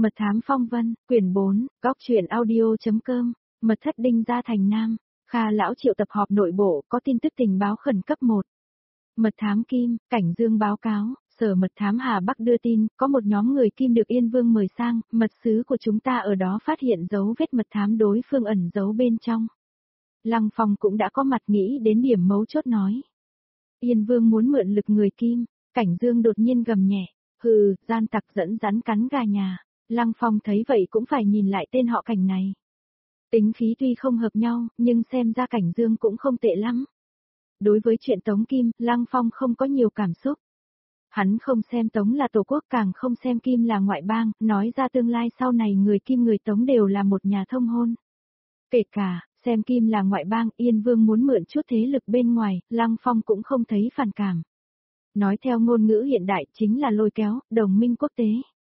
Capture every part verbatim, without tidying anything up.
Mật thám phong vân, quyển bốn, góc truyện audio.com, mật thất Đinh Gia Thành Nam, Kha lão triệu tập họp nội bộ, có tin tức tình báo khẩn cấp một. Mật thám Kim, Cảnh Dương báo cáo, sở mật thám Hà Bắc đưa tin, có một nhóm người Kim được Yên Vương mời sang, mật sứ của chúng ta ở đó phát hiện dấu vết mật thám đối phương ẩn giấu bên trong. Lăng Phong cũng đã có mặt nghĩ đến điểm mấu chốt nói. Yên Vương muốn mượn lực người Kim, Cảnh Dương đột nhiên gầm nhẹ, hừ, gian tặc dẫn rắn cắn gà nhà. Lăng Phong thấy vậy cũng phải nhìn lại tên họ Cảnh này. Tính khí tuy không hợp nhau, nhưng xem ra Cảnh Dương cũng không tệ lắm. Đối với chuyện Tống Kim, Lăng Phong không có nhiều cảm xúc. Hắn không xem Tống là tổ quốc, càng không xem Kim là ngoại bang, nói ra tương lai sau này người Kim người Tống đều là một nhà thông hôn. Kể cả, xem Kim là ngoại bang, Yên Vương muốn mượn chút thế lực bên ngoài, Lăng Phong cũng không thấy phản cảm. Nói theo ngôn ngữ hiện đại chính là lôi kéo, đồng minh quốc tế.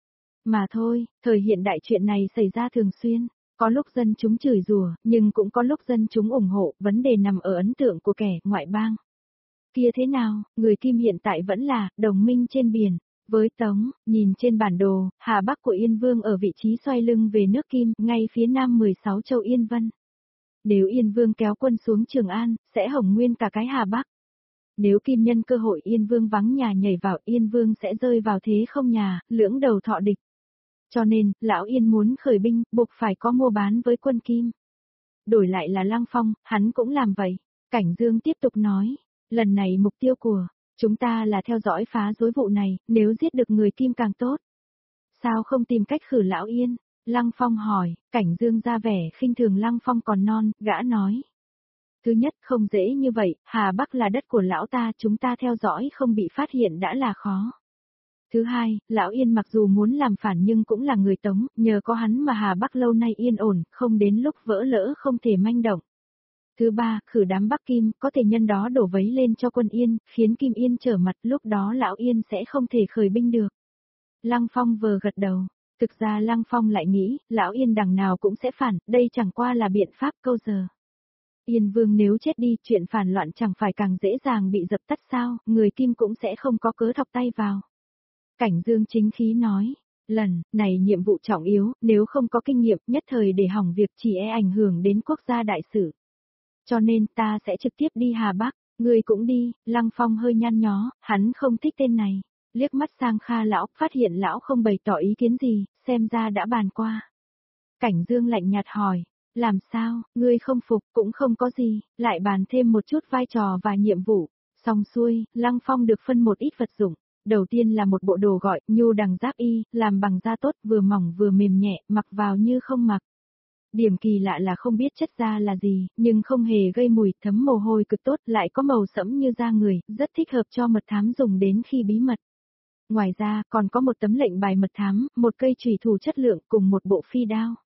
Mà thôi, thời hiện đại chuyện này xảy ra thường xuyên, có lúc dân chúng chửi rủa, nhưng cũng có lúc dân chúng ủng hộ, vấn đề nằm ở ấn tượng của kẻ ngoại bang. Kia thế nào, người Kim hiện tại vẫn là đồng minh trên biển. Với Tống, nhìn trên bản đồ, Hà Bắc của Yên Vương ở vị trí xoay lưng về nước Kim, ngay phía nam mười sáu châu Yên Vân. Nếu Yên Vương kéo quân xuống Trường An, sẽ hỏng nguyên cả cái Hà Bắc. Nếu Kim nhân cơ hội Yên Vương vắng nhà nhảy vào, Yên Vương sẽ rơi vào thế không nhà, lưỡng đầu thọ địch. Cho nên, lão Yên muốn khởi binh, buộc phải có mua bán với quân Kim. Đổi lại là Lăng Phong, hắn cũng làm vậy. Cảnh Dương tiếp tục nói, lần này mục tiêu của chúng ta là theo dõi phá rối vụ này, nếu giết được người Kim càng tốt. Sao không tìm cách khử lão Yên? Lăng Phong hỏi, Cảnh Dương ra vẻ khinh thường Lăng Phong còn non, gã nói. Thứ nhất, không dễ như vậy, Hà Bắc là đất của lão ta, chúng ta theo dõi không bị phát hiện đã là khó. Thứ hai, lão Yên mặc dù muốn làm phản nhưng cũng là người Tống, nhờ có hắn mà Hà Bắc lâu nay yên ổn, không đến lúc vỡ lỡ không thể manh động. Thứ ba, khử đám Bắc Kim, có thể nhân đó đổ vấy lên cho quân Yên, khiến Kim Yên trở mặt, lúc đó lão Yên sẽ không thể khởi binh được. Lăng Phong vờ gật đầu. Thực ra Lăng Phong lại nghĩ, lão Yên đằng nào cũng sẽ phản, đây chẳng qua là biện pháp câu giờ. Yên Vương nếu chết đi, chuyện phản loạn chẳng phải càng dễ dàng bị dập tắt sao, người Kim cũng sẽ không có cớ thọc tay vào. Cảnh Dương chính khí nói, lần này nhiệm vụ trọng yếu, nếu không có kinh nghiệm nhất thời để hỏng việc chỉ e ảnh hưởng đến quốc gia đại sự. Cho nên ta sẽ trực tiếp đi Hà Bắc, người cũng đi. Lăng Phong hơi nhăn nhó, hắn không thích tên này. Liếc mắt sang Kha lão, phát hiện lão không bày tỏ ý kiến gì, xem ra đã bàn qua. Cảnh Dương lạnh nhạt hỏi, làm sao, ngươi không phục cũng không có gì, lại bàn thêm một chút vai trò và nhiệm vụ. Xong xuôi, Lăng Phong được phân một ít vật dụng. Đầu tiên là một bộ đồ gọi, nhu đằng giáp y, làm bằng da tốt, vừa mỏng vừa mềm nhẹ, mặc vào như không mặc. Điểm kỳ lạ là không biết chất da là gì, nhưng không hề gây mùi, thấm mồ hôi cực tốt, lại có màu sẫm như da người, rất thích hợp cho mật thám dùng đến khi bí mật. Ngoài ra, còn có một tấm lệnh bài mật thám, một cây chùy thủ chất lượng cùng một bộ phi đao.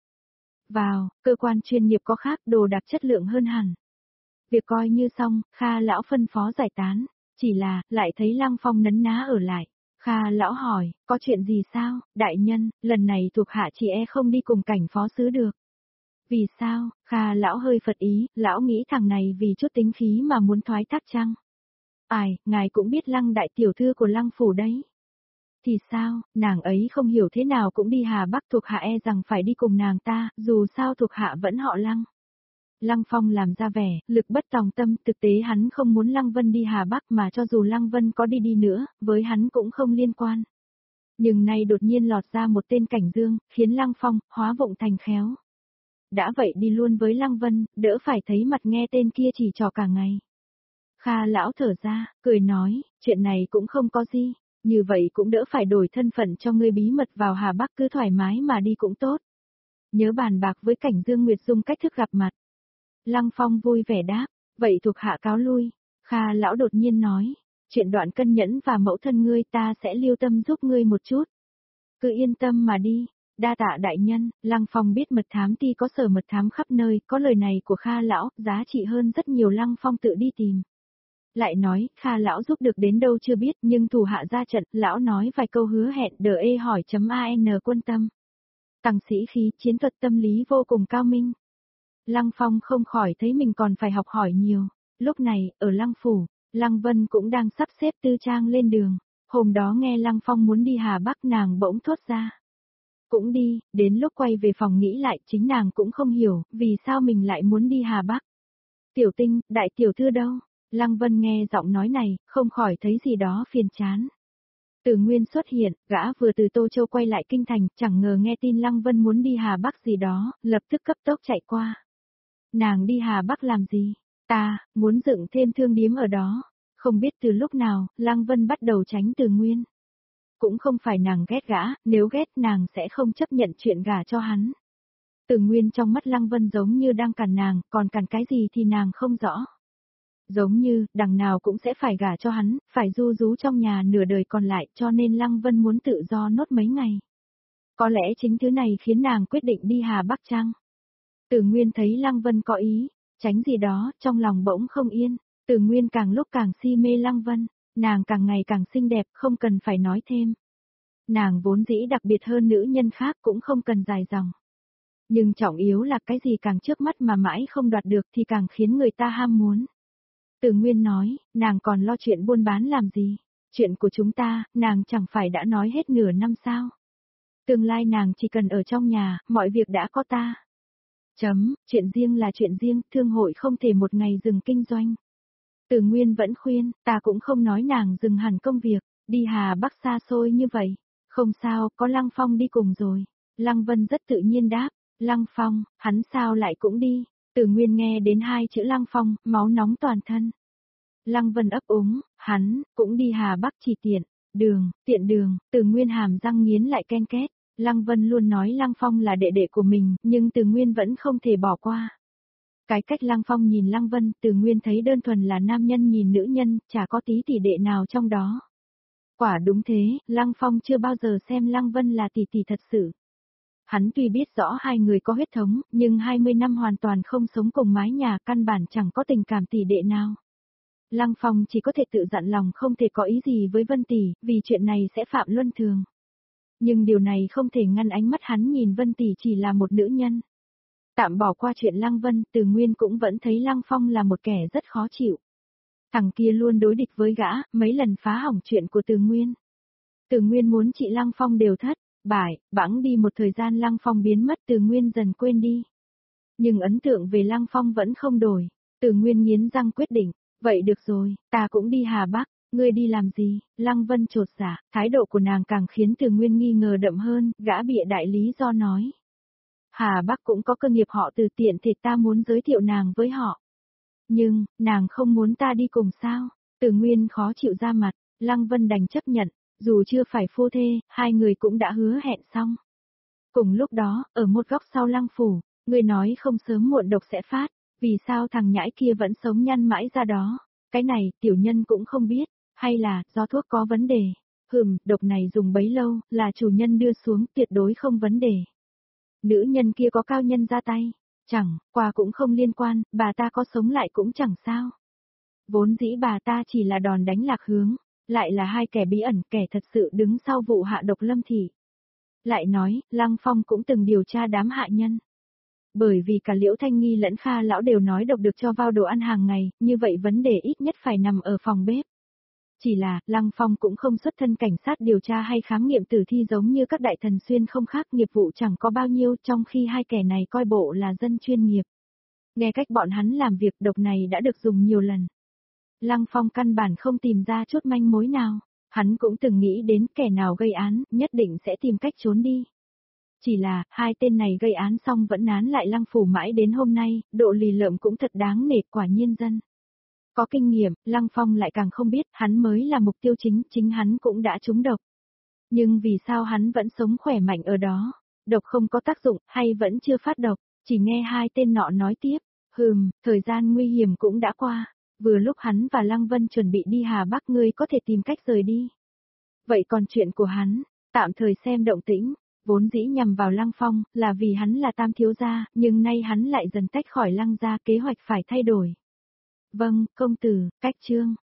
Vào, cơ quan chuyên nghiệp có khác, đồ đạc chất lượng hơn hẳn. Việc coi như xong, Kha lão phân phó giải tán. Chỉ là, lại thấy Lăng Phong nấn ná ở lại. Kha lão hỏi, có chuyện gì sao, đại nhân, lần này thuộc hạ chị e không đi cùng Cảnh phó sứ được. Vì sao, Kha lão hơi phật ý, lão nghĩ thằng này vì chút tính khí mà muốn thoái thác chăng? Ai, ngài cũng biết Lăng đại tiểu thư của Lăng phủ đấy. Thì sao, nàng ấy không hiểu thế nào cũng đi Hà Bắc, thuộc hạ e rằng phải đi cùng nàng ta, dù sao thuộc hạ vẫn họ Lăng. Lăng Phong làm ra vẻ, lực bất tòng tâm, thực tế hắn không muốn Lăng Vân đi Hà Bắc mà cho dù Lăng Vân có đi đi nữa, với hắn cũng không liên quan. Nhưng nay đột nhiên lọt ra một tên Cảnh Dương, khiến Lăng Phong, hóa vụng thành khéo. Đã vậy đi luôn với Lăng Vân, đỡ phải thấy mặt nghe tên kia chỉ trò cả ngày. Kha lão thở ra, cười nói, chuyện này cũng không có gì, như vậy cũng đỡ phải đổi thân phận cho ngươi bí mật vào Hà Bắc, cứ thoải mái mà đi cũng tốt. Nhớ bàn bạc với Cảnh Dương Nguyệt Dung cách thức gặp mặt. Lăng Phong vui vẻ đáp, vậy thuộc hạ cáo lui. Kha lão đột nhiên nói, chuyện Đoạn Cân Nhẫn và mẫu thân ngươi ta sẽ lưu tâm giúp ngươi một chút. Cứ yên tâm mà đi, đa tạ đại nhân. Lăng Phong biết mật thám ti có sở mật thám khắp nơi, có lời này của Kha lão, giá trị hơn rất nhiều. Lăng Phong tự đi tìm. Lại nói, Kha lão giúp được đến đâu chưa biết, nhưng thủ hạ ra trận, lão nói vài câu hứa hẹn, đờ ê hỏi.an quân tâm. Tăng sĩ khí, chiến thuật tâm lý vô cùng cao minh. Lăng Phong không khỏi thấy mình còn phải học hỏi nhiều. Lúc này, ở Lăng phủ, Lăng Vân cũng đang sắp xếp tư trang lên đường. Hôm đó nghe Lăng Phong muốn đi Hà Bắc, nàng bỗng thốt ra. Cũng đi, đến lúc quay về phòng nghĩ lại chính nàng cũng không hiểu, vì sao mình lại muốn đi Hà Bắc. Tiểu Tinh, đại tiểu thư đâu? Lăng Vân nghe giọng nói này, không khỏi thấy gì đó phiền chán. Từ Nguyên xuất hiện, gã vừa từ Tô Châu quay lại kinh thành, chẳng ngờ nghe tin Lăng Vân muốn đi Hà Bắc gì đó, lập tức cấp tốc chạy qua. Nàng đi Hà Bắc làm gì? Ta, muốn dựng thêm thương điếm ở đó. Không biết từ lúc nào, Lăng Vân bắt đầu tránh Từ Nguyên. Cũng không phải nàng ghét gã, nếu ghét nàng sẽ không chấp nhận chuyện gả cho hắn. Từ Nguyên trong mắt Lăng Vân giống như đang cản nàng, còn cản cái gì thì nàng không rõ. Giống như, đằng nào cũng sẽ phải gả cho hắn, phải du rú trong nhà nửa đời còn lại cho nên Lăng Vân muốn tự do nốt mấy ngày. Có lẽ chính thứ này khiến nàng quyết định đi Hà Bắc chăng? Từ Nguyên thấy Lăng Vân có ý, tránh gì đó, trong lòng bỗng không yên. Từ Nguyên càng lúc càng si mê Lăng Vân, nàng càng ngày càng xinh đẹp, không cần phải nói thêm. Nàng vốn dĩ đặc biệt hơn nữ nhân khác cũng không cần dài dòng. Nhưng trọng yếu là cái gì càng trước mắt mà mãi không đoạt được thì càng khiến người ta ham muốn. Từ Nguyên nói, nàng còn lo chuyện buôn bán làm gì? Chuyện của chúng ta, nàng chẳng phải đã nói hết nửa năm sao? Tương lai nàng chỉ cần ở trong nhà, mọi việc đã có ta. Chấm, chuyện riêng là chuyện riêng, thương hội không thể một ngày dừng kinh doanh. Từ Nguyên vẫn khuyên, ta cũng không nói nàng dừng hẳn công việc, đi Hà Bắc xa xôi như vậy. Không sao, có Lăng Phong đi cùng rồi. Lăng Vân rất tự nhiên đáp, Lăng Phong, hắn sao lại cũng đi. Từ Nguyên nghe đến hai chữ Lăng Phong, máu nóng toàn thân. Lăng Vân ấp úng, hắn, cũng đi Hà Bắc chỉ tiện, đường, tiện đường, Từ Nguyên hàm răng nghiến lại ken két. Lăng Vân luôn nói Lăng Phong là đệ đệ của mình, nhưng Từ Nguyên vẫn không thể bỏ qua. Cái cách Lăng Phong nhìn Lăng Vân, Từ Nguyên thấy đơn thuần là nam nhân nhìn nữ nhân, chả có tí tỷ đệ nào trong đó. Quả đúng thế, Lăng Phong chưa bao giờ xem Lăng Vân là tỷ tỷ thật sự. Hắn tuy biết rõ hai người có huyết thống, nhưng hai mươi năm hoàn toàn không sống cùng mái nhà, căn bản chẳng có tình cảm tỷ đệ nào. Lăng Phong chỉ có thể tự dặn lòng không thể có ý gì với Vân tỷ, vì chuyện này sẽ phạm luân thường. Nhưng điều này không thể ngăn ánh mắt hắn nhìn Vân tỷ chỉ là một nữ nhân. Tạm bỏ qua chuyện Lăng Vân, Từ Nguyên cũng vẫn thấy Lăng Phong là một kẻ rất khó chịu. Thằng kia luôn đối địch với gã, mấy lần phá hỏng chuyện của Từ Nguyên. Từ Nguyên muốn chị Lăng Phong đều thất, bại, bẵng đi một thời gian Lăng Phong biến mất, Từ Nguyên dần quên đi. Nhưng ấn tượng về Lăng Phong vẫn không đổi. Từ Nguyên nghiến răng quyết định, vậy được rồi, ta cũng đi Hà Bắc. Ngươi đi làm gì? Lăng Vân chột dạ, thái độ của nàng càng khiến Từ Nguyên nghi ngờ đậm hơn, gã bịa đại lý do nói. Hà Bắc cũng có cơ nghiệp họ Từ, tiện thì ta muốn giới thiệu nàng với họ. Nhưng, nàng không muốn ta đi cùng sao? Từ Nguyên khó chịu ra mặt, Lăng Vân đành chấp nhận, dù chưa phải phu thê, hai người cũng đã hứa hẹn xong. Cùng lúc đó, ở một góc sau Lăng phủ, người nói không sớm muộn độc sẽ phát, vì sao thằng nhãi kia vẫn sống nhăn mãi ra đó? Cái này, tiểu nhân cũng không biết. Hay là, do thuốc có vấn đề? Hừm, độc này dùng bấy lâu, là chủ nhân đưa xuống, tuyệt đối không vấn đề. Nữ nhân kia có cao nhân ra tay. Chẳng, qua cũng không liên quan, bà ta có sống lại cũng chẳng sao. Vốn dĩ bà ta chỉ là đòn đánh lạc hướng, lại là hai kẻ bí ẩn, kẻ thật sự đứng sau vụ hạ độc Lâm Thị. Lại nói, Lăng Phong cũng từng điều tra đám hạ nhân. Bởi vì cả Liễu Thanh Nghi lẫn Kha lão đều nói độc được cho vào đồ ăn hàng ngày, như vậy vấn đề ít nhất phải nằm ở phòng bếp. Chỉ là, Lăng Phong cũng không xuất thân cảnh sát điều tra hay khám nghiệm tử thi giống như các đại thần xuyên không khác, nghiệp vụ chẳng có bao nhiêu, trong khi hai kẻ này coi bộ là dân chuyên nghiệp. Nghe cách bọn hắn làm việc, độc này đã được dùng nhiều lần. Lăng Phong căn bản không tìm ra chút manh mối nào, hắn cũng từng nghĩ đến kẻ nào gây án, nhất định sẽ tìm cách trốn đi. Chỉ là, hai tên này gây án xong vẫn nán lại Lăng phủ mãi đến hôm nay, độ lì lợm cũng thật đáng nể, quả nhiên dân. Có kinh nghiệm, Lăng Phong lại càng không biết, hắn mới là mục tiêu chính, chính hắn cũng đã trúng độc. Nhưng vì sao hắn vẫn sống khỏe mạnh ở đó? Độc không có tác dụng, hay vẫn chưa phát độc? Chỉ nghe hai tên nọ nói tiếp, hừm, thời gian nguy hiểm cũng đã qua. Vừa lúc hắn và Lăng Vân chuẩn bị đi Hà Bắc, ngươi có thể tìm cách rời đi. Vậy còn chuyện của hắn, tạm thời xem động tĩnh, vốn dĩ nhằm vào Lăng Phong, là vì hắn là tam thiếu gia, nhưng nay hắn lại dần tách khỏi Lăng gia, kế hoạch phải thay đổi. Vâng, công tử, cách chương.